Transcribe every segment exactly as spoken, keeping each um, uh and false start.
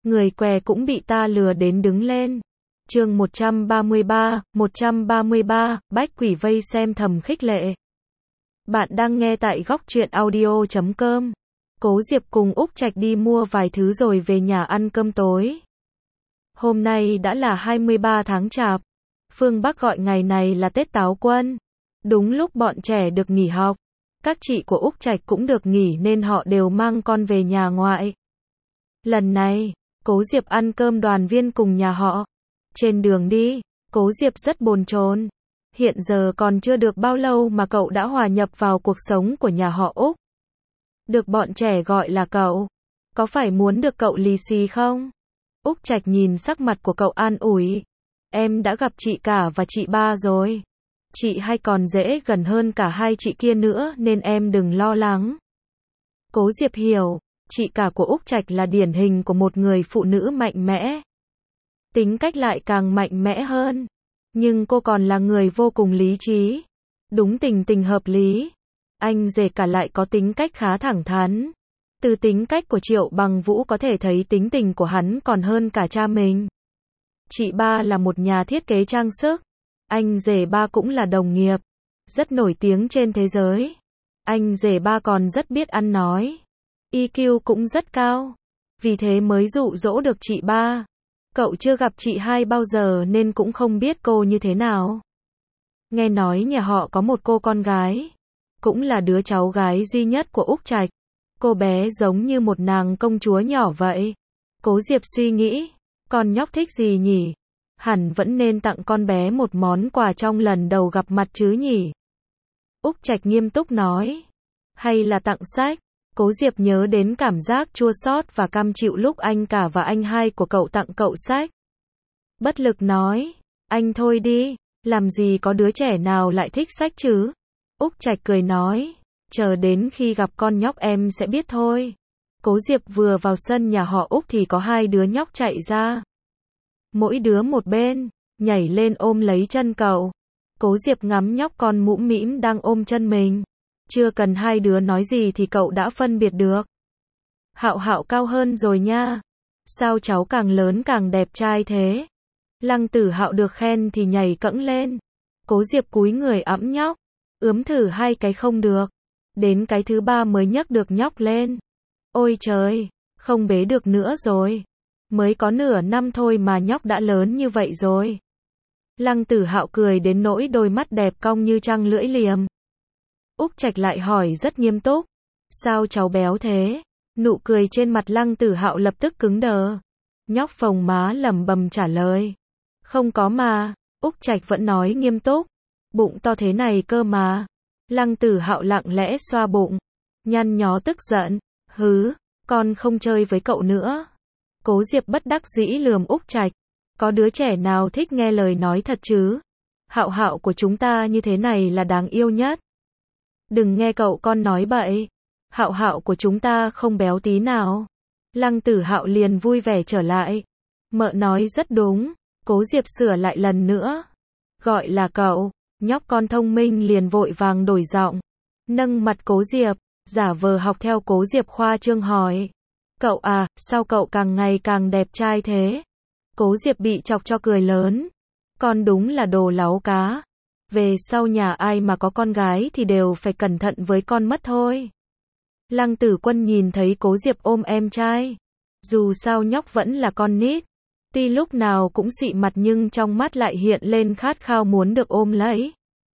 người què cũng bị ta lừa đến đứng lên. Chương một trăm ba mươi ba, một trăm ba mươi ba, Bách Quỷ vây xem thầm khích lệ. Bạn đang nghe tại góc truyện audio chấm com. Cố Diệp cùng Úc Trạch đi mua vài thứ rồi về nhà ăn cơm tối. Hôm nay đã là hai mươi ba tháng Chạp. Phương Bắc gọi ngày này là Tết Táo Quân. Đúng lúc bọn trẻ được nghỉ học. Các chị của Úc Trạch cũng được nghỉ nên họ đều mang con về nhà ngoại. Lần này, Cố Diệp ăn cơm đoàn viên cùng nhà họ. Trên đường đi, Cố Diệp rất bồn chồn. Hiện giờ còn chưa được bao lâu mà cậu đã hòa nhập vào cuộc sống của nhà họ Úc. Được bọn trẻ gọi là cậu. Có phải muốn được cậu lì xì không? Úc Trạch nhìn sắc mặt của cậu an ủi. Em đã gặp chị cả và chị ba rồi. Chị hai còn dễ gần hơn cả hai chị kia nữa nên em đừng lo lắng. Cố Diệp hiểu, chị cả của Úc Trạch là điển hình của một người phụ nữ mạnh mẽ. Tính cách lại càng mạnh mẽ hơn. Nhưng cô còn là người vô cùng lý trí. Đúng tình tình hợp lý. Anh rể cả lại có tính cách khá thẳng thắn. Từ tính cách của Triệu Bằng Vũ có thể thấy tính tình của hắn còn hơn cả cha mình. Chị ba là một nhà thiết kế trang sức. Anh rể ba cũng là đồng nghiệp. Rất nổi tiếng trên thế giới. Anh rể ba còn rất biết ăn nói. i kiu cũng rất cao. Vì thế mới dụ dỗ được chị ba. Cậu chưa gặp chị hai bao giờ nên cũng không biết cô như thế nào. Nghe nói nhà họ có một cô con gái. Cũng là đứa cháu gái duy nhất của Úc Trạch. Cô bé giống như một nàng công chúa nhỏ vậy. Cố Diệp suy nghĩ. Con nhóc thích gì nhỉ? Hẳn vẫn nên tặng con bé một món quà trong lần đầu gặp mặt chứ nhỉ? Úc Trạch nghiêm túc nói. Hay là tặng sách? Cố Diệp nhớ đến cảm giác chua xót và cam chịu lúc anh cả và anh hai của cậu tặng cậu sách. Bất lực nói. Anh thôi đi. Làm gì có đứa trẻ nào lại thích sách chứ? Úc Trạch cười nói. Chờ đến khi gặp con nhóc em sẽ biết thôi. Cố Diệp vừa vào sân nhà họ Úc thì có hai đứa nhóc chạy ra. Mỗi đứa một bên, nhảy lên ôm lấy chân cậu. Cố Diệp ngắm nhóc con mũm mĩm đang ôm chân mình. Chưa cần hai đứa nói gì thì cậu đã phân biệt được. Hạo Hạo cao hơn rồi nha. Sao cháu càng lớn càng đẹp trai thế? Lăng Tử Hạo được khen thì nhảy cẫng lên. Cố Diệp cúi người ẵm nhóc. Ướm thử hai cái không được. Đến cái thứ ba mới nhấc được nhóc lên. Ôi trời, không bế được nữa rồi. Mới có nửa năm thôi mà nhóc đã lớn như vậy rồi. Lăng Tử Hạo cười đến nỗi đôi mắt đẹp cong như trăng lưỡi liềm. Úc Trạch lại hỏi rất nghiêm túc. Sao cháu béo thế? Nụ cười trên mặt Lăng Tử Hạo lập tức cứng đờ. Nhóc phồng má lẩm bẩm trả lời. Không có mà. Úc Trạch vẫn nói nghiêm túc. Bụng to thế này cơ mà. Lăng Tử Hạo lặng lẽ xoa bụng. Nhăn nhó tức giận. Hứ, con không chơi với cậu nữa. Cố Diệp bất đắc dĩ lườm Úc Trạch. Có đứa trẻ nào thích nghe lời nói thật chứ? Hạo Hạo của chúng ta như thế này là đáng yêu nhất. Đừng nghe cậu con nói bậy. Hạo Hạo của chúng ta không béo tí nào. Lăng Tử Hạo liền vui vẻ trở lại. Mợ nói rất đúng. Cố Diệp sửa lại lần nữa. Gọi là cậu. Nhóc con thông minh liền vội vàng đổi giọng. Nâng mặt Cố Diệp. Giả vờ học theo Cố Diệp khoa trương hỏi. Cậu à, sao cậu càng ngày càng đẹp trai thế? Cố Diệp bị chọc cho cười lớn. Con đúng là đồ láu cá. Về sau nhà ai mà có con gái thì đều phải cẩn thận với con mất thôi. Lăng Tử Quân nhìn thấy Cố Diệp ôm em trai. Dù sao nhóc vẫn là con nít. Tuy lúc nào cũng xị mặt nhưng trong mắt lại hiện lên khát khao muốn được ôm lấy.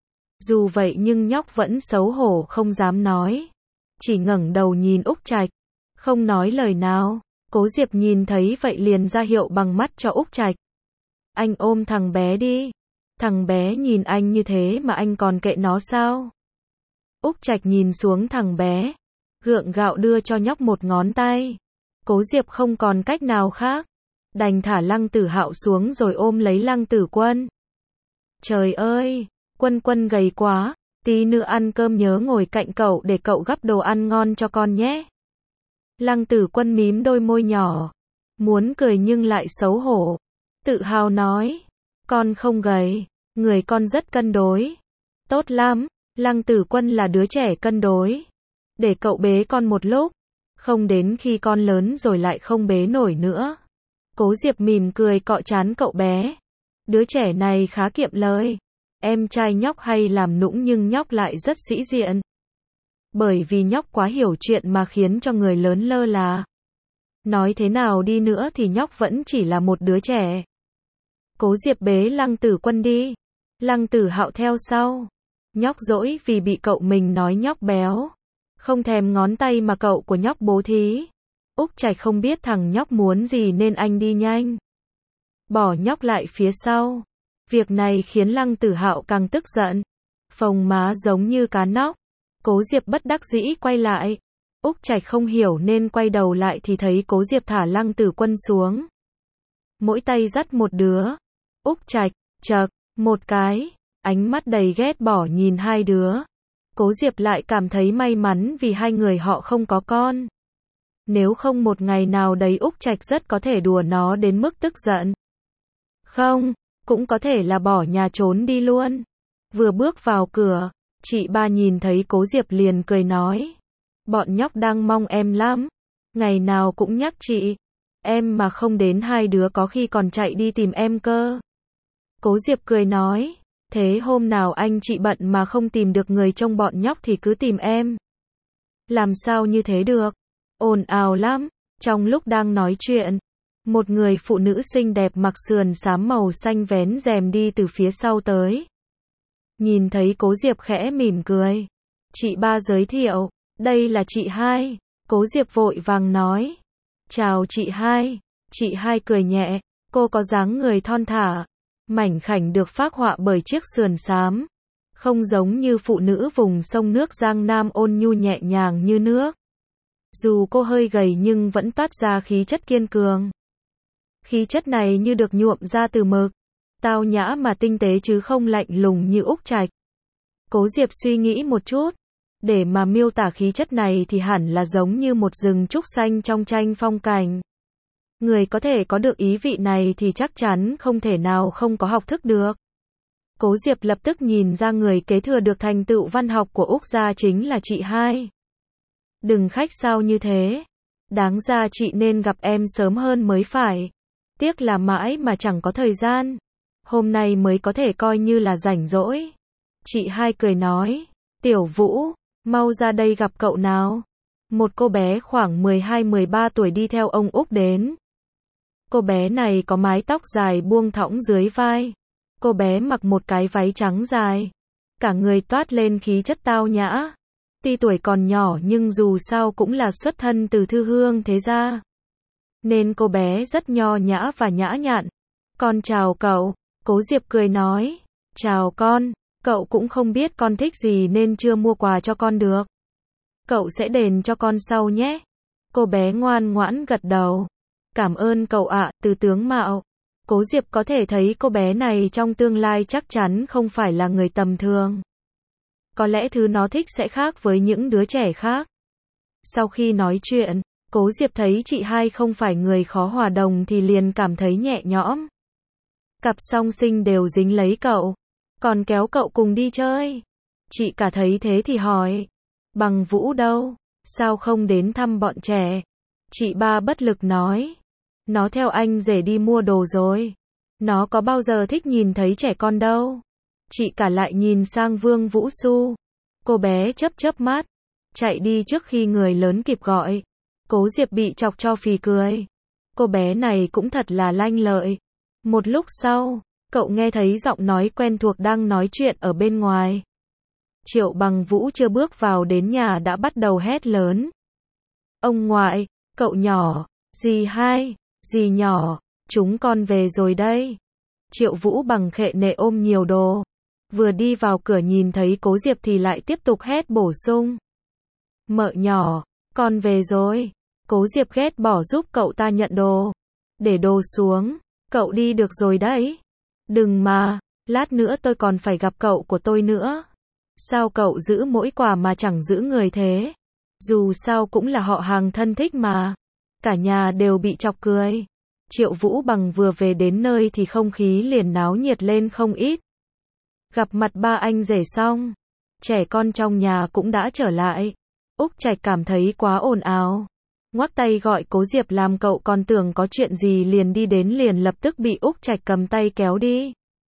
Dù vậy nhưng nhóc vẫn xấu hổ không dám nói. Chỉ ngẩng đầu nhìn Úc Trạch. Không nói lời nào. Cố Diệp nhìn thấy vậy liền ra hiệu bằng mắt cho Úc Trạch. Anh ôm thằng bé đi. Thằng bé nhìn anh như thế mà anh còn kệ nó sao? Úc Trạch nhìn xuống thằng bé. Gượng gạo đưa cho nhóc một ngón tay. Cố Diệp không còn cách nào khác. Đành thả Lăng Tử Hạo xuống rồi ôm lấy Lăng Tử Quân. Trời ơi, Quân Quân gầy quá. Tí nữa ăn cơm nhớ ngồi cạnh cậu để cậu gắp đồ ăn ngon cho con nhé. Lăng Tử Quân mím đôi môi nhỏ. Muốn cười nhưng lại xấu hổ. Tự hào nói. Con không gầy. Người con rất cân đối. Tốt lắm. Lăng Tử Quân là đứa trẻ cân đối. Để cậu bế con một lúc. Không đến khi con lớn rồi lại không bế nổi nữa. Cố Diệp mỉm cười cọ trán cậu bé. Đứa trẻ này khá kiệm lời. Em trai nhóc hay làm nũng nhưng nhóc lại rất sĩ diện. Bởi vì nhóc quá hiểu chuyện mà khiến cho người lớn lơ là. Nói thế nào đi nữa thì nhóc vẫn chỉ là một đứa trẻ. Cố Diệp bế Lăng Tử Quân đi. Lăng Tử Hạo theo sau. Nhóc dỗi vì bị cậu mình nói nhóc béo. Không thèm ngón tay mà cậu của nhóc bố thí. Úc Trạch không biết thằng nhóc muốn gì nên anh đi nhanh. Bỏ nhóc lại phía sau. Việc này khiến Lăng Tử Hạo càng tức giận. Phồng má giống như cá nóc. Cố Diệp bất đắc dĩ quay lại. Úc Trạch không hiểu nên quay đầu lại thì thấy Cố Diệp thả Lăng Tử Quân xuống. Mỗi tay dắt một đứa. Úc Trạch, chậc, một cái, ánh mắt đầy ghét bỏ nhìn hai đứa. Cố Diệp lại cảm thấy may mắn vì hai người họ không có con. Nếu không một ngày nào đấy Úc Trạch rất có thể đùa nó đến mức tức giận. Không, cũng có thể là bỏ nhà trốn đi luôn. Vừa bước vào cửa, chị ba nhìn thấy Cố Diệp liền cười nói. Bọn nhóc đang mong em lắm. Ngày nào cũng nhắc chị. Em mà không đến hai đứa có khi còn chạy đi tìm em cơ. Cố Diệp cười nói. Thế hôm nào anh chị bận mà không tìm được người trông bọn nhóc thì cứ tìm em. Làm sao như thế được? Ồn ào lắm. Trong lúc đang nói chuyện, một người phụ nữ xinh đẹp mặc sườn xám màu xanh vén rèm đi từ phía sau tới. Nhìn thấy Cố Diệp khẽ mỉm cười. Chị ba giới thiệu. Đây là chị hai. Cố Diệp vội vàng nói. Chào chị hai. Chị hai cười nhẹ. Cô có dáng người thon thả. Mảnh khảnh được phác họa bởi chiếc sườn xám. Không giống như phụ nữ vùng sông nước Giang Nam ôn nhu nhẹ nhàng như nước. Dù cô hơi gầy nhưng vẫn toát ra khí chất kiên cường. Khí chất này như được nhuộm ra từ mực. Tao nhã mà tinh tế chứ không lạnh lùng như Úc Trạch. Cố Diệp suy nghĩ một chút. Để mà miêu tả khí chất này thì hẳn là giống như một rừng trúc xanh trong tranh phong cảnh. Người có thể có được ý vị này thì chắc chắn không thể nào không có học thức được. Cố Diệp lập tức nhìn ra người kế thừa được thành tựu văn học của Úc gia chính là chị hai. Đừng khách sáo như thế. Đáng ra chị nên gặp em sớm hơn mới phải. Tiếc là mãi mà chẳng có thời gian. Hôm nay mới có thể coi như là rảnh rỗi. Chị hai cười nói. Tiểu Vũ, mau ra đây gặp cậu nào. Một cô bé khoảng mười hai mười ba tuổi đi theo ông Úc đến. Cô bé này có mái tóc dài buông thõng dưới vai. Cô bé mặc một cái váy trắng dài. Cả người toát lên khí chất tao nhã. Tuy tuổi còn nhỏ nhưng dù sao cũng là xuất thân từ thư hương thế gia. Nên cô bé rất nho nhã và nhã nhặn. Con chào cậu. Cố Diệp cười nói. Chào con. Cậu cũng không biết con thích gì nên chưa mua quà cho con được. Cậu sẽ đền cho con sau nhé. Cô bé ngoan ngoãn gật đầu. Cảm ơn cậu ạ, từ tướng mạo. Cố Diệp có thể thấy cô bé này trong tương lai chắc chắn không phải là người tầm thường. Có lẽ thứ nó thích sẽ khác với những đứa trẻ khác. Sau khi nói chuyện, Cố Diệp thấy chị hai không phải người khó hòa đồng thì liền cảm thấy nhẹ nhõm. Cặp song sinh đều dính lấy cậu. Còn kéo cậu cùng đi chơi. Chị cả thấy thế thì hỏi. Bằng Vũ đâu? Sao không đến thăm bọn trẻ? Chị ba bất lực nói. Nó theo anh rể đi mua đồ rồi. Nó có bao giờ thích nhìn thấy trẻ con đâu. Chị cả lại nhìn sang Vương Vũ Xu. Cô bé chớp chớp mắt. Chạy đi trước khi người lớn kịp gọi. Cố Diệp bị chọc cho phì cười. Cô bé này cũng thật là lanh lợi. Một lúc sau, cậu nghe thấy giọng nói quen thuộc đang nói chuyện ở bên ngoài. Triệu Bằng Vũ chưa bước vào đến nhà đã bắt đầu hét lớn. Ông ngoại, cậu nhỏ, dì hai, dì nhỏ, chúng con về rồi đây. Triệu Vũ bằng khệ nệ ôm nhiều đồ. Vừa đi vào cửa nhìn thấy Cố Diệp thì lại tiếp tục hét bổ sung. Mợ nhỏ, con về rồi. Cố Diệp ghét bỏ giúp cậu ta nhận đồ. Để đồ xuống, cậu đi được rồi đấy. Đừng mà, lát nữa tôi còn phải gặp cậu của tôi nữa. Sao cậu giữ mỗi quà mà chẳng giữ người thế? Dù sao cũng là họ hàng thân thích mà. Cả nhà đều bị chọc cười. Triệu Vũ bằng vừa về đến nơi thì không khí liền náo nhiệt lên không ít. Gặp mặt ba anh rể xong, trẻ con trong nhà cũng đã trở lại. Úc Trạch cảm thấy quá ồn ào. ngoắc tay gọi Cố Diệp làm cậu còn tưởng có chuyện gì liền đi đến liền lập tức bị Úc Trạch cầm tay kéo đi.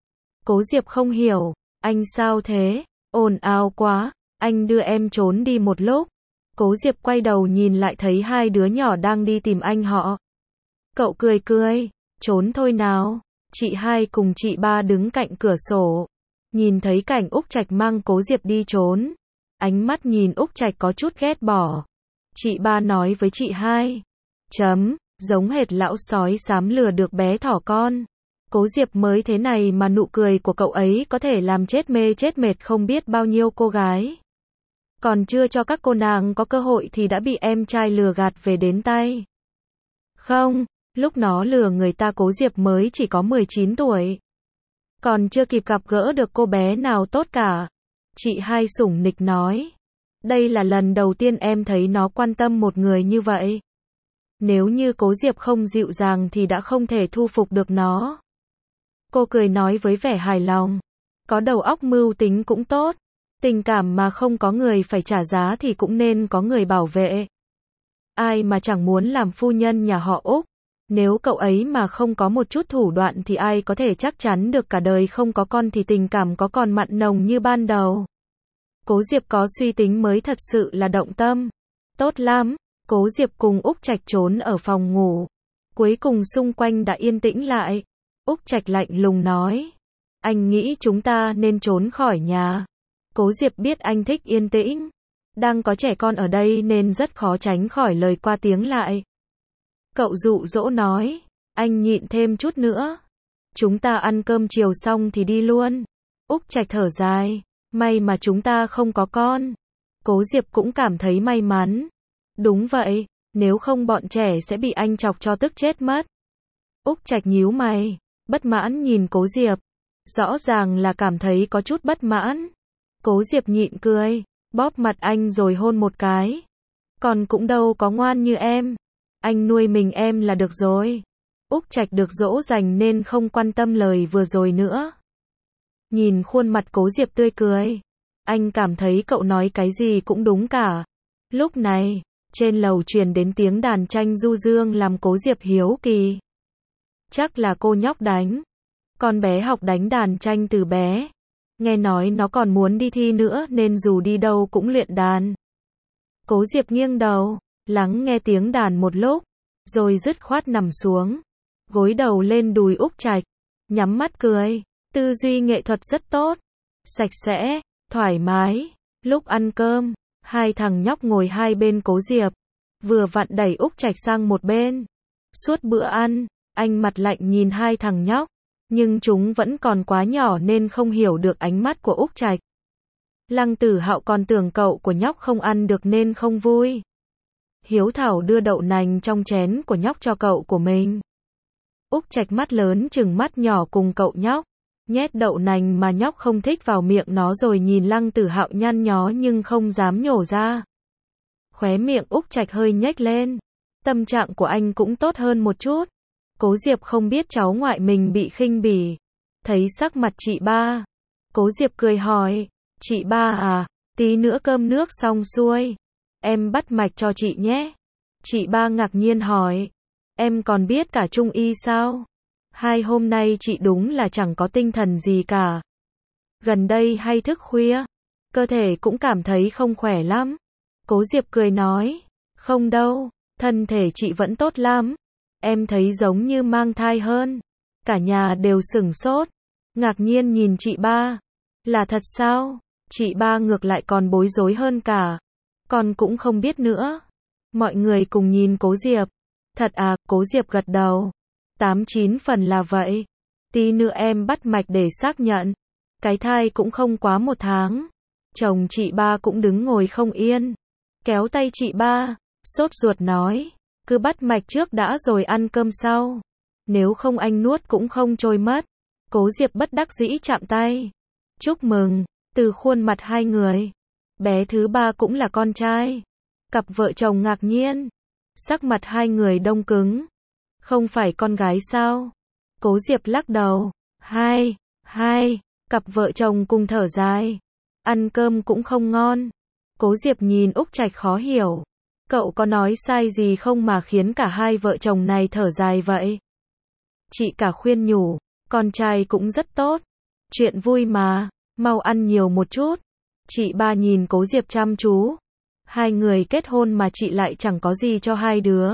Cố Diệp không hiểu, anh sao thế, ồn ào quá, anh đưa em trốn đi một lúc. Cố Diệp quay đầu nhìn lại thấy hai đứa nhỏ đang đi tìm anh họ. Cậu cười cười, trốn thôi nào. Chị hai cùng chị ba đứng cạnh cửa sổ, nhìn thấy cảnh Úc Trạch mang Cố Diệp đi trốn. Ánh mắt nhìn Úc Trạch có chút ghét bỏ. Chị ba nói với chị hai, chấm, giống hệt lão sói xám lừa được bé thỏ con. Cố Diệp mới thế này mà nụ cười của cậu ấy có thể làm chết mê chết mệt không biết bao nhiêu cô gái. Còn chưa cho các cô nàng có cơ hội thì đã bị em trai lừa gạt về đến tay. Không, lúc nó lừa người ta Cố Diệp mới chỉ có mười chín tuổi. Còn chưa kịp gặp gỡ được cô bé nào tốt cả. Chị hai sủng nịch nói. Đây là lần đầu tiên em thấy nó quan tâm một người như vậy. Nếu như Cố Diệp không dịu dàng thì đã không thể thu phục được nó. Cô cười nói với vẻ hài lòng. Có đầu óc mưu tính cũng tốt. Tình cảm mà không có người phải trả giá thì cũng nên có người bảo vệ. Ai mà chẳng muốn làm phu nhân nhà họ Úc. Nếu cậu ấy mà không có một chút thủ đoạn thì ai có thể chắc chắn được cả đời không có con thì tình cảm có còn mặn nồng như ban đầu. Cố Diệp có suy tính mới thật sự là động tâm. Tốt lắm, Cố Diệp cùng Úc Trạch trốn ở phòng ngủ. Cuối cùng xung quanh đã yên tĩnh lại. Úc Trạch lạnh lùng nói. Anh nghĩ chúng ta nên trốn khỏi nhà. Cố Diệp biết anh thích yên tĩnh. Đang có trẻ con ở đây nên rất khó tránh khỏi lời qua tiếng lại. Cậu dụ dỗ nói. Anh nhịn thêm chút nữa. Chúng ta ăn cơm chiều xong thì đi luôn. Úc Trạch thở dài. May mà chúng ta không có con. Cố Diệp cũng cảm thấy may mắn. Đúng vậy, nếu không bọn trẻ sẽ bị anh chọc cho tức chết mất. Úc Trạch nhíu mày, bất mãn nhìn Cố Diệp. Rõ ràng là cảm thấy có chút bất mãn. Cố Diệp nhịn cười, bóp mặt anh rồi hôn một cái. Còn cũng đâu có ngoan như em. Anh nuôi mình em là được rồi. Úc Trạch được dỗ dành nên không quan tâm lời vừa rồi nữa. Nhìn khuôn mặt Cố Diệp tươi cười. Anh cảm thấy cậu nói cái gì cũng đúng cả. Lúc này, trên lầu truyền đến tiếng đàn tranh du dương làm Cố Diệp hiếu kỳ. Chắc là cô nhóc đánh. Con bé học đánh đàn tranh từ bé. Nghe nói nó còn muốn đi thi nữa nên dù đi đâu cũng luyện đàn. Cố Diệp nghiêng đầu, lắng nghe tiếng đàn một lúc, rồi dứt khoát nằm xuống, gối đầu lên đùi Úc Trạch, nhắm mắt cười. Tư duy nghệ thuật rất tốt, sạch sẽ, thoải mái. Lúc ăn cơm, hai thằng nhóc ngồi hai bên Cố Diệp, vừa vặn đẩy Úc Trạch sang một bên. Suốt bữa ăn, anh mặt lạnh nhìn hai thằng nhóc, nhưng chúng vẫn còn quá nhỏ nên không hiểu được ánh mắt của Úc Trạch. Lăng Tử Hạo còn tưởng cậu của nhóc không ăn được nên không vui. Hiếu thảo đưa đậu nành trong chén của nhóc cho cậu của mình. Úc Trạch mắt lớn chừng mắt nhỏ cùng cậu nhóc, nhét đậu nành mà nhóc không thích vào miệng nó rồi nhìn Lăng Tử Hạo nhăn nhó nhưng không dám nhổ ra. Khóe miệng Úc Trạch hơi nhếch lên. Tâm trạng của anh cũng tốt hơn một chút. Cố Diệp không biết cháu ngoại mình bị khinh bỉ. Thấy sắc mặt chị ba, Cố Diệp cười hỏi, chị ba à, tí nữa cơm nước xong xuôi, em bắt mạch cho chị nhé. Chị ba ngạc nhiên hỏi, em còn biết cả Trung y sao? Hai hôm nay chị đúng là chẳng có tinh thần gì cả. Gần đây hay thức khuya, cơ thể cũng cảm thấy không khỏe lắm. Cố Diệp cười nói, không đâu, thân thể chị vẫn tốt lắm. Em thấy giống như mang thai hơn. Cả nhà đều sửng sốt, ngạc nhiên nhìn chị ba. Là thật sao? Chị ba ngược lại còn bối rối hơn cả. Con cũng không biết nữa. Mọi người cùng nhìn Cố Diệp. Thật à? Cố Diệp gật đầu. Tám chín phần là vậy. Tí nữa em bắt mạch để xác nhận. Cái thai cũng không quá một tháng. Chồng chị ba cũng đứng ngồi không yên, kéo tay chị ba, sốt ruột nói, cứ bắt mạch trước đã rồi ăn cơm sau. Nếu không anh nuốt cũng không trôi mất. Cố Diệp bất đắc dĩ chạm tay. Chúc mừng, từ khuôn mặt hai người. Bé thứ ba cũng là con trai. Cặp vợ chồng ngạc nhiên. Sắc mặt hai người đông cứng. Không phải con gái sao? Cố Diệp lắc đầu. Hai, hai, cặp vợ chồng cùng thở dài. Ăn cơm cũng không ngon. Cố Diệp nhìn Úc Trạch khó hiểu. Cậu có nói sai gì không mà khiến cả hai vợ chồng này thở dài vậy? Chị cả khuyên nhủ, con trai cũng rất tốt. Chuyện vui mà, mau ăn nhiều một chút. Chị ba nhìn Cố Diệp chăm chú. Hai người kết hôn mà chị lại chẳng có gì cho hai đứa.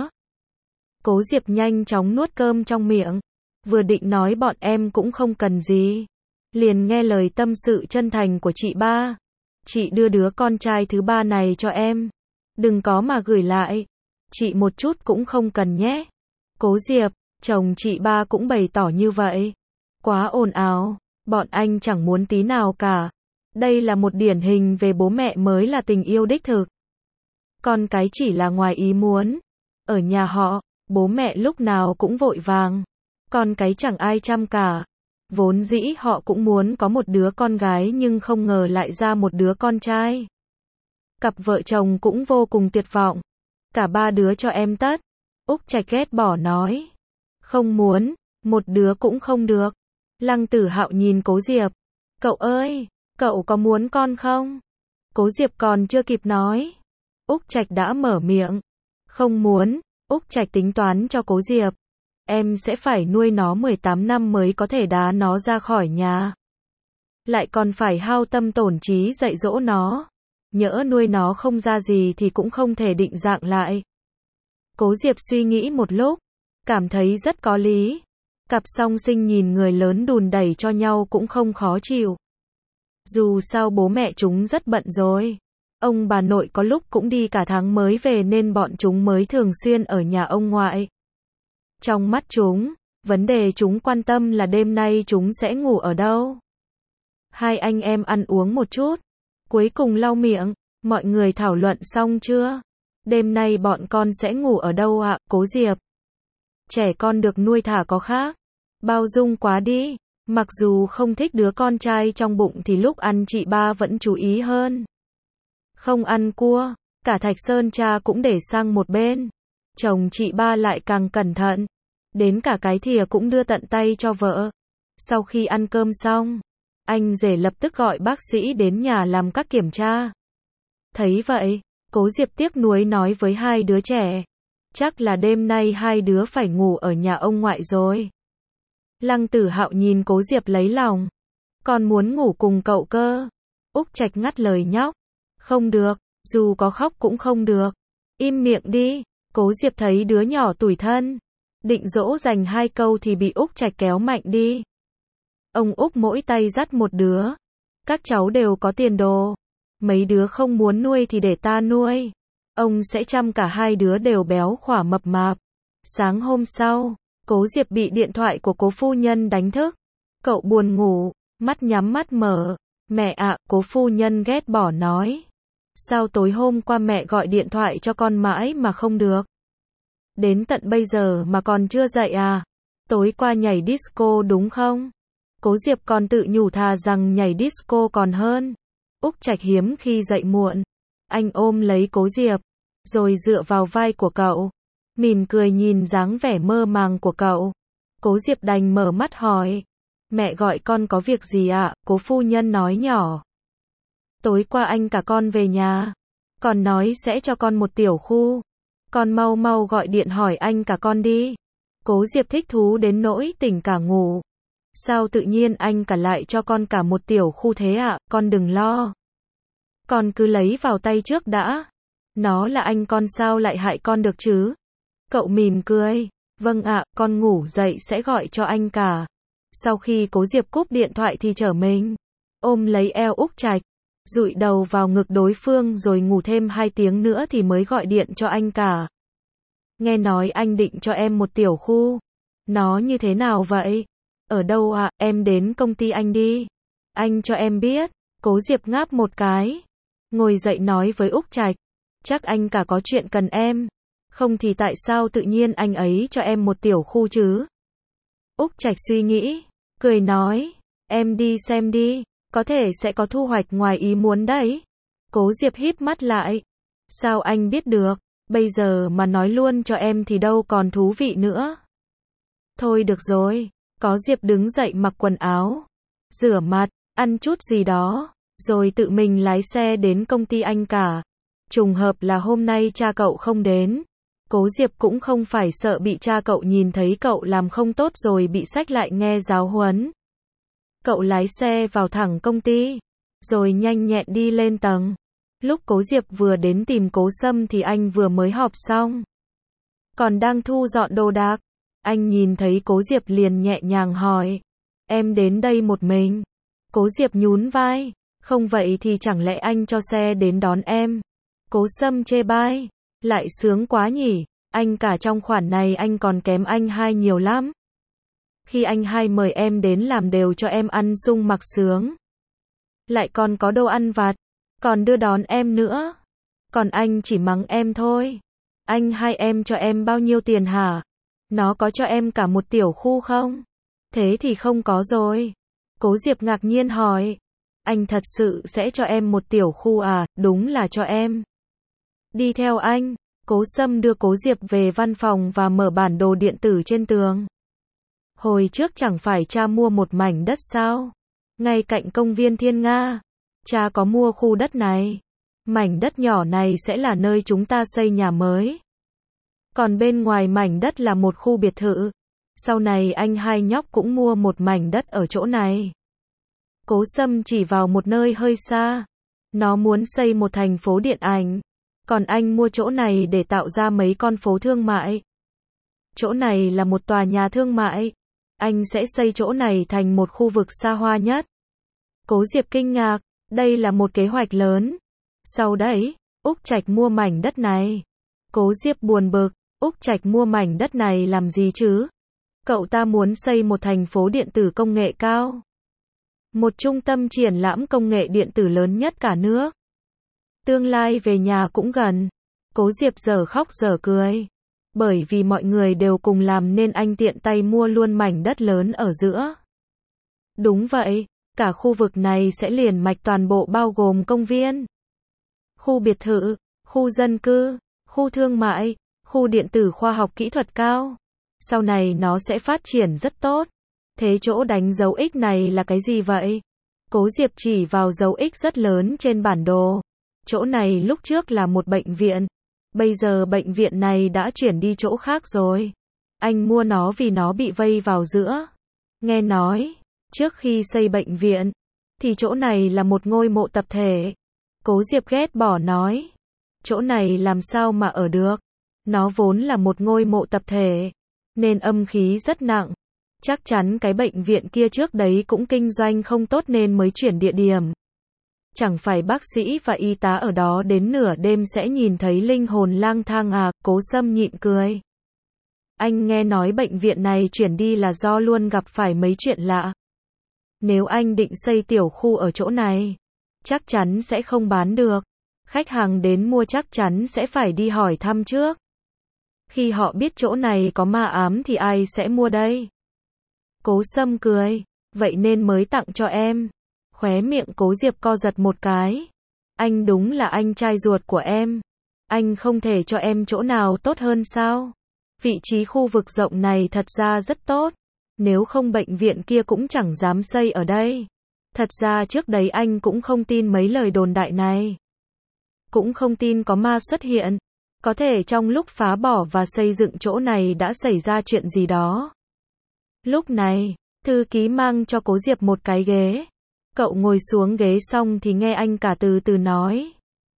Cố Diệp nhanh chóng nuốt cơm trong miệng. Vừa định nói bọn em cũng không cần gì. Liền nghe lời tâm sự chân thành của chị ba. Chị đưa đứa con trai thứ ba này cho em. Đừng có mà gửi lại. Chị một chút cũng không cần nhé. Cố Diệp, chồng chị ba cũng bày tỏ như vậy. Quá ồn ào, bọn anh chẳng muốn tí nào cả. Đây là một điển hình về bố mẹ mới là tình yêu đích thực. Con cái chỉ là ngoài ý muốn. Ở nhà họ, bố mẹ lúc nào cũng vội vàng. Con cái chẳng ai chăm cả. Vốn dĩ họ cũng muốn có một đứa con gái nhưng không ngờ lại ra một đứa con trai. Cặp vợ chồng cũng vô cùng tuyệt vọng. Cả ba đứa cho em tất. Úc Trạch ghét bỏ nói. Không muốn, một đứa cũng không được. Lăng Tử Hạo nhìn Cố Diệp. Cậu ơi, cậu có muốn con không? Cố Diệp còn chưa kịp nói. Úc Trạch đã mở miệng. Không muốn, Úc Trạch tính toán cho Cố Diệp. Em sẽ phải nuôi nó mười tám năm mới có thể đá nó ra khỏi nhà. Lại còn phải hao tâm tổn trí dạy dỗ nó. Nhỡ nuôi nó không ra gì thì cũng không thể định dạng lại. Cố Diệp suy nghĩ một lúc. Cảm thấy rất có lý. Cặp song sinh nhìn người lớn đùn đẩy cho nhau cũng không khó chịu. Dù sao bố mẹ chúng rất bận rồi. Ông bà nội có lúc cũng đi cả tháng mới về nên bọn chúng mới thường xuyên ở nhà ông ngoại. Trong mắt chúng, vấn đề chúng quan tâm là đêm nay chúng sẽ ngủ ở đâu. Hai anh em ăn uống một chút. Cuối cùng lau miệng. Mọi người thảo luận xong chưa? Đêm nay bọn con sẽ ngủ ở đâu ạ, Cố Diệp? Trẻ con được nuôi thả có khác. Bao dung quá đi. Mặc dù không thích đứa con trai trong bụng thì lúc ăn chị ba vẫn chú ý hơn. Không ăn cua. Cả Thạch Sơn cha cũng để sang một bên. Chồng chị ba lại càng cẩn thận. Đến cả cái thìa cũng đưa tận tay cho vợ. Sau khi ăn cơm xong, anh rể lập tức gọi bác sĩ đến nhà làm các kiểm tra. Thấy vậy, Cố Diệp tiếc nuối nói với hai đứa trẻ. Chắc là đêm nay hai đứa phải ngủ ở nhà ông ngoại rồi. Lăng Tử Hạo nhìn Cố Diệp lấy lòng. Con muốn ngủ cùng cậu cơ. Úc Trạch ngắt lời nhóc. Không được, dù có khóc cũng không được. Im miệng đi. Cố Diệp thấy đứa nhỏ tủi thân. Định dỗ dành hai câu thì bị Úc Trạch kéo mạnh đi. Ông Úc mỗi tay dắt một đứa. Các cháu đều có tiền đồ. Mấy đứa không muốn nuôi thì để ta nuôi. Ông sẽ chăm cả hai đứa đều béo khỏa mập mạp. Sáng hôm sau, Cố Diệp bị điện thoại của Cố phu nhân đánh thức. Cậu buồn ngủ, mắt nhắm mắt mở. Mẹ ạ, Cố phu nhân ghét bỏ nói. Sao tối hôm qua mẹ gọi điện thoại cho con mãi mà không được? Đến tận bây giờ mà còn chưa dậy à? Tối qua nhảy disco đúng không? Cố Diệp còn tự nhủ thà rằng nhảy disco còn hơn. Úc Trạch hiếm khi dậy muộn. Anh ôm lấy Cố Diệp, rồi dựa vào vai của cậu. Mỉm cười nhìn dáng vẻ mơ màng của cậu. Cố Diệp đành mở mắt hỏi. Mẹ gọi con có việc gì ạ? Cố phu nhân nói nhỏ. Tối qua anh cả con về nhà. Còn nói sẽ cho con một tiểu khu. Con mau mau gọi điện hỏi anh cả con đi. Cố Diệp thích thú đến nỗi tỉnh cả ngủ. Sao tự nhiên anh cả lại cho con cả một tiểu khu thế ạ? Con đừng lo. Con cứ lấy vào tay trước đã. Nó là anh con sao lại hại con được chứ? Cậu mỉm cười. Vâng ạ, con ngủ dậy sẽ gọi cho anh cả. Sau khi Cố Diệp cúp điện thoại thì trở mình. Ôm lấy eo Úc Trạch. Dụi đầu vào ngực đối phương rồi ngủ thêm hai tiếng nữa thì mới gọi điện cho anh cả. Nghe nói anh định cho em một tiểu khu. Nó như thế nào vậy? Ở đâu ạ? À? Em đến công ty anh đi. Anh cho em biết. Cố Diệp ngáp một cái. Ngồi dậy nói với Úc Trạch. Chắc anh cả có chuyện cần em. Không thì tại sao tự nhiên anh ấy cho em một tiểu khu chứ? Úc Trạch suy nghĩ. Cười nói. Em đi xem đi. Có thể sẽ có thu hoạch ngoài ý muốn đấy. Cố Diệp híp mắt lại. Sao anh biết được? Bây giờ mà nói luôn cho em thì đâu còn thú vị nữa. Thôi được rồi. Có Diệp đứng dậy mặc quần áo. Rửa mặt, ăn chút gì đó. Rồi tự mình lái xe đến công ty anh cả. Trùng hợp là hôm nay cha cậu không đến. Cố Diệp cũng không phải sợ bị cha cậu nhìn thấy cậu làm không tốt rồi bị xách lại nghe giáo huấn. Cậu lái xe vào thẳng công ty, rồi nhanh nhẹn đi lên tầng. Lúc Cố Diệp vừa đến tìm Cố Sâm thì anh vừa mới họp xong. Còn đang thu dọn đồ đạc. Anh nhìn thấy Cố Diệp liền nhẹ nhàng hỏi. Em đến đây một mình. Cố Diệp nhún vai. Không vậy thì chẳng lẽ anh cho xe đến đón em. Cố Sâm chê bai. Lại sướng quá nhỉ. Anh cả trong khoản này anh còn kém anh hai nhiều lắm. Khi anh hai mời em đến làm đều cho em ăn sung mặc sướng. Lại còn có đồ ăn vặt. Còn đưa đón em nữa. Còn anh chỉ mắng em thôi. Anh hai em cho em bao nhiêu tiền hả? Nó có cho em cả một tiểu khu không? Thế thì không có rồi. Cố Diệp ngạc nhiên hỏi. Anh thật sự sẽ cho em một tiểu khu à? Đúng là cho em. Đi theo anh. Cố Sâm đưa Cố Diệp về văn phòng và mở bản đồ điện tử trên tường. Hồi trước chẳng phải cha mua một mảnh đất sao? Ngay cạnh công viên Thiên Nga. Cha có mua khu đất này. Mảnh đất nhỏ này sẽ là nơi chúng ta xây nhà mới. Còn bên ngoài mảnh đất là một khu biệt thự. Sau này anh hai nhóc cũng mua một mảnh đất ở chỗ này. Cố Sâm chỉ vào một nơi hơi xa. Nó muốn xây một thành phố điện ảnh. Còn anh mua chỗ này để tạo ra mấy con phố thương mại. Chỗ này là một tòa nhà thương mại. Anh sẽ xây chỗ này thành một khu vực xa hoa nhất. Cố Diệp kinh ngạc. Đây là một kế hoạch lớn. Sau đấy, Úc Trạch mua mảnh đất này. Cố Diệp buồn bực. Úc Trạch mua mảnh đất này làm gì chứ? Cậu ta muốn xây một thành phố điện tử công nghệ cao. Một trung tâm triển lãm công nghệ điện tử lớn nhất cả nước. Tương lai về nhà cũng gần. Cố Diệp giờ khóc giờ cười. Bởi vì mọi người đều cùng làm nên anh tiện tay mua luôn mảnh đất lớn ở giữa. Đúng vậy, cả khu vực này sẽ liền mạch toàn bộ bao gồm công viên, khu biệt thự, khu dân cư, khu thương mại, khu điện tử khoa học kỹ thuật cao. Sau này nó sẽ phát triển rất tốt. Thế chỗ đánh dấu X này là cái gì vậy? Cố Diệp chỉ vào dấu X rất lớn trên bản đồ. Chỗ này lúc trước là một bệnh viện. Bây giờ bệnh viện này đã chuyển đi chỗ khác rồi. Anh mua nó vì nó bị vây vào giữa. Nghe nói, trước khi xây bệnh viện, thì chỗ này là một ngôi mộ tập thể. Cố Diệp ghét bỏ nói. Chỗ này làm sao mà ở được? Nó vốn là một ngôi mộ tập thể, nên âm khí rất nặng. Chắc chắn cái bệnh viện kia trước đấy cũng kinh doanh không tốt nên mới chuyển địa điểm. Chẳng phải bác sĩ và y tá ở đó đến nửa đêm sẽ nhìn thấy linh hồn lang thang à? Cố Sâm nhịn cười. Anh nghe nói bệnh viện này chuyển đi là do luôn gặp phải mấy chuyện lạ. Nếu anh định xây tiểu khu ở chỗ này, chắc chắn sẽ không bán được. Khách hàng đến mua chắc chắn sẽ phải đi hỏi thăm trước. Khi họ biết chỗ này có ma ám thì ai sẽ mua đây? Cố Sâm cười. Vậy nên mới tặng cho em. Khóe miệng Cố Diệp co giật một cái. Anh đúng là anh trai ruột của em. Anh không thể cho em chỗ nào tốt hơn sao? Vị trí khu vực rộng này thật ra rất tốt. Nếu không bệnh viện kia cũng chẳng dám xây ở đây. Thật ra trước đấy anh cũng không tin mấy lời đồn đại này. Cũng không tin có ma xuất hiện. Có thể trong lúc phá bỏ và xây dựng chỗ này đã xảy ra chuyện gì đó. Lúc này, thư ký mang cho Cố Diệp một cái ghế. Cậu ngồi xuống ghế xong thì nghe anh cả từ từ nói.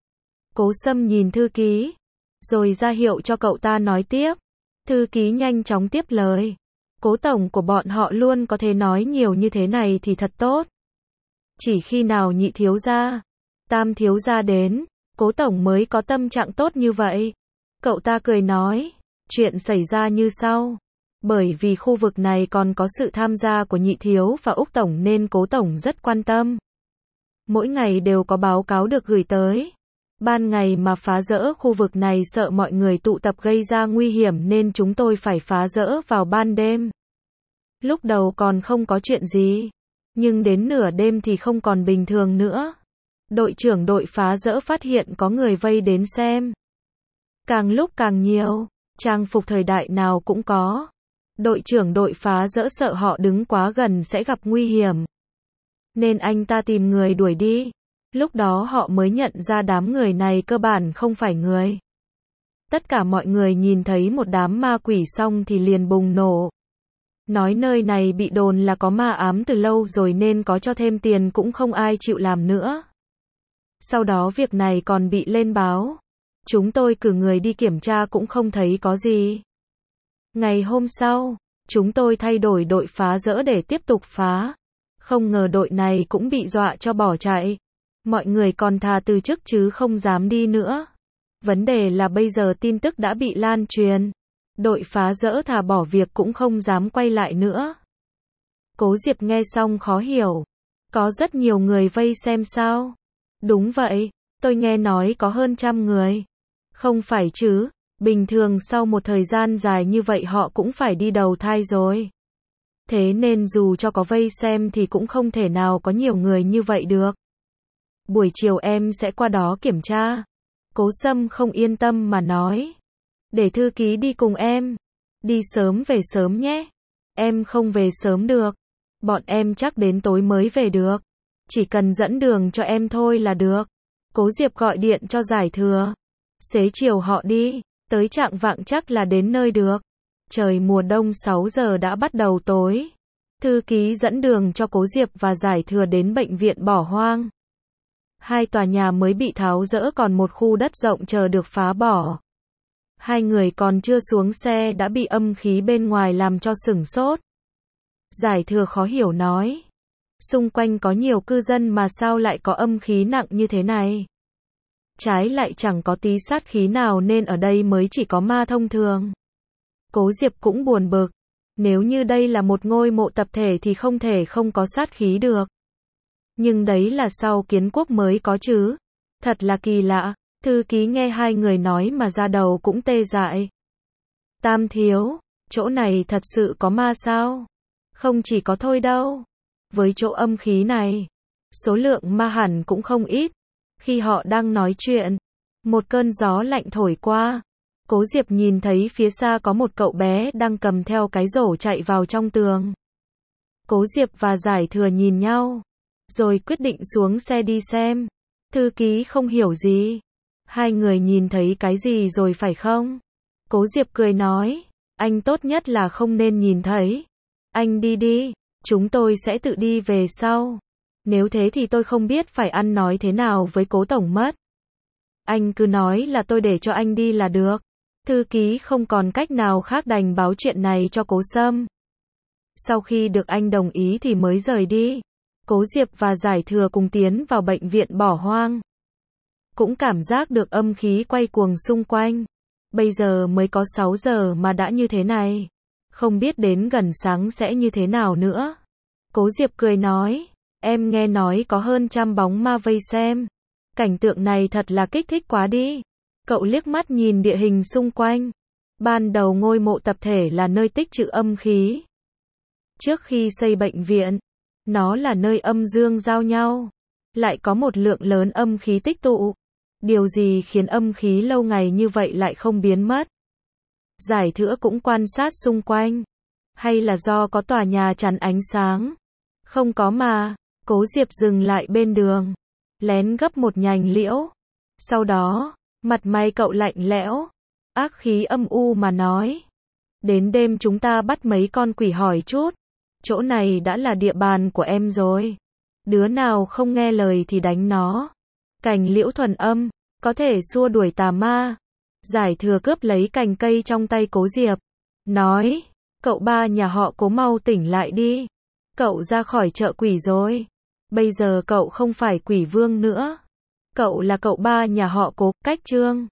Cố Sâm nhìn thư ký, rồi ra hiệu cho cậu ta nói tiếp. Thư ký nhanh chóng tiếp lời. Cố tổng của bọn họ luôn có thể nói nhiều như thế này thì thật tốt. Chỉ khi nào nhị thiếu gia, tam thiếu gia đến, Cố tổng mới có tâm trạng tốt như vậy. Cậu ta cười nói, chuyện xảy ra như sau. Bởi vì khu vực này còn có sự tham gia của nhị thiếu và Úc tổng nên Cố tổng rất quan tâm. Mỗi ngày đều có báo cáo được gửi tới. Ban ngày mà phá rỡ khu vực này sợ mọi người tụ tập gây ra nguy hiểm nên chúng tôi phải phá rỡ vào ban đêm. Lúc đầu còn không có chuyện gì, nhưng đến nửa đêm thì không còn bình thường nữa. Đội trưởng đội phá rỡ phát hiện có người vây đến xem. Càng lúc càng nhiều, trang phục thời đại nào cũng có. Đội trưởng đội phá rỡ sợ họ đứng quá gần sẽ gặp nguy hiểm. Nên anh ta tìm người đuổi đi. Lúc đó họ mới nhận ra đám người này cơ bản không phải người. Tất cả mọi người nhìn thấy một đám ma quỷ xong thì liền bùng nổ. Nói nơi này bị đồn là có ma ám từ lâu rồi nên có cho thêm tiền cũng không ai chịu làm nữa. Sau đó việc này còn bị lên báo. Chúng tôi cử người đi kiểm tra cũng không thấy có gì. Ngày hôm sau, chúng tôi thay đổi đội phá dỡ để tiếp tục phá. Không ngờ đội này cũng bị dọa cho bỏ chạy. Mọi người còn thà từ chức chứ không dám đi nữa. Vấn đề là bây giờ tin tức đã bị lan truyền. Đội phá dỡ thà bỏ việc cũng không dám quay lại nữa. Cố Diệp nghe xong khó hiểu. Có rất nhiều người vây xem sao? Đúng vậy, tôi nghe nói có hơn trăm người. Không phải chứ, bình thường sau một thời gian dài như vậy họ cũng phải đi đầu thai rồi. Thế nên dù cho có vây xem thì cũng không thể nào có nhiều người như vậy được. Buổi chiều em sẽ qua đó kiểm tra. Cố Sâm không yên tâm mà nói. Để thư ký đi cùng em. Đi sớm về sớm nhé. Em không về sớm được. Bọn em chắc đến tối mới về được. Chỉ cần dẫn đường cho em thôi là được. Cố Diệp gọi điện cho Giải Thừa. Xế chiều họ đi, tới chạng vạng chắc là đến nơi được. Trời mùa đông sáu giờ đã bắt đầu tối. Thư ký dẫn đường cho Cố Diệp và Giải Thừa đến bệnh viện bỏ hoang. Hai tòa nhà mới bị tháo dỡ còn một khu đất rộng chờ được phá bỏ. Hai người còn chưa xuống xe đã bị âm khí bên ngoài làm cho sửng sốt. Giải Thừa khó hiểu nói. Xung quanh có nhiều cư dân mà sao lại có âm khí nặng như thế này? Trái lại chẳng có tí sát khí nào nên ở đây mới chỉ có ma thông thường. Cố Diệp cũng buồn bực. Nếu như đây là một ngôi mộ tập thể thì không thể không có sát khí được. Nhưng đấy là sau kiến quốc mới có chứ. Thật là kỳ lạ. Thư ký nghe hai người nói mà da đầu cũng tê dại. Tam thiếu, chỗ này thật sự có ma sao? Không chỉ có thôi đâu. Với chỗ âm khí này, số lượng ma hẳn cũng không ít. Khi họ đang nói chuyện, một cơn gió lạnh thổi qua. Cố Diệp nhìn thấy phía xa có một cậu bé đang cầm theo cái rổ chạy vào trong tường. Cố Diệp và Giải Thừa nhìn nhau, rồi quyết định xuống xe đi xem. Thư ký không hiểu gì. Hai người nhìn thấy cái gì rồi phải không? Cố Diệp cười nói, anh tốt nhất là không nên nhìn thấy. Anh đi đi, chúng tôi sẽ tự đi về sau. Nếu thế thì tôi không biết phải ăn nói thế nào với Cố tổng mất. Anh cứ nói là tôi để cho anh đi là được. Thư ký không còn cách nào khác đành báo chuyện này cho Cố Sâm. Sau khi được anh đồng ý thì mới rời đi. Cố Diệp và Giải Thừa cùng tiến vào bệnh viện bỏ hoang. Cũng cảm giác được âm khí quay cuồng xung quanh. Bây giờ mới có sáu giờ mà đã như thế này. Không biết đến gần sáng sẽ như thế nào nữa. Cố Diệp cười nói, em nghe nói có hơn trăm bóng ma vây xem. Cảnh tượng này thật là kích thích quá đi. Cậu liếc mắt nhìn địa hình xung quanh. Ban đầu ngôi mộ tập thể là nơi tích trữ âm khí. Trước khi xây bệnh viện, nó là nơi âm dương giao nhau. Lại có một lượng lớn âm khí tích tụ. Điều gì khiến âm khí lâu ngày như vậy lại không biến mất? Giải Thừa cũng quan sát xung quanh. Hay là do có tòa nhà chắn ánh sáng? Không có mà. Cố Diệp dừng lại bên đường. Lén gấp một nhành liễu. Sau đó, mặt mày cậu lạnh lẽo. Ác khí âm u mà nói. Đến đêm chúng ta bắt mấy con quỷ hỏi chút. Chỗ này đã là địa bàn của em rồi. Đứa nào không nghe lời thì đánh nó. Cành liễu thuần âm, có thể xua đuổi tà ma. Giải Thừa cướp lấy cành cây trong tay Cố Diệp. Nói, cậu ba nhà họ Cố mau tỉnh lại đi. Cậu ra khỏi chợ quỷ rồi. Bây giờ cậu không phải quỷ vương nữa. Cậu là cậu ba nhà họ Cố, Cách Trương.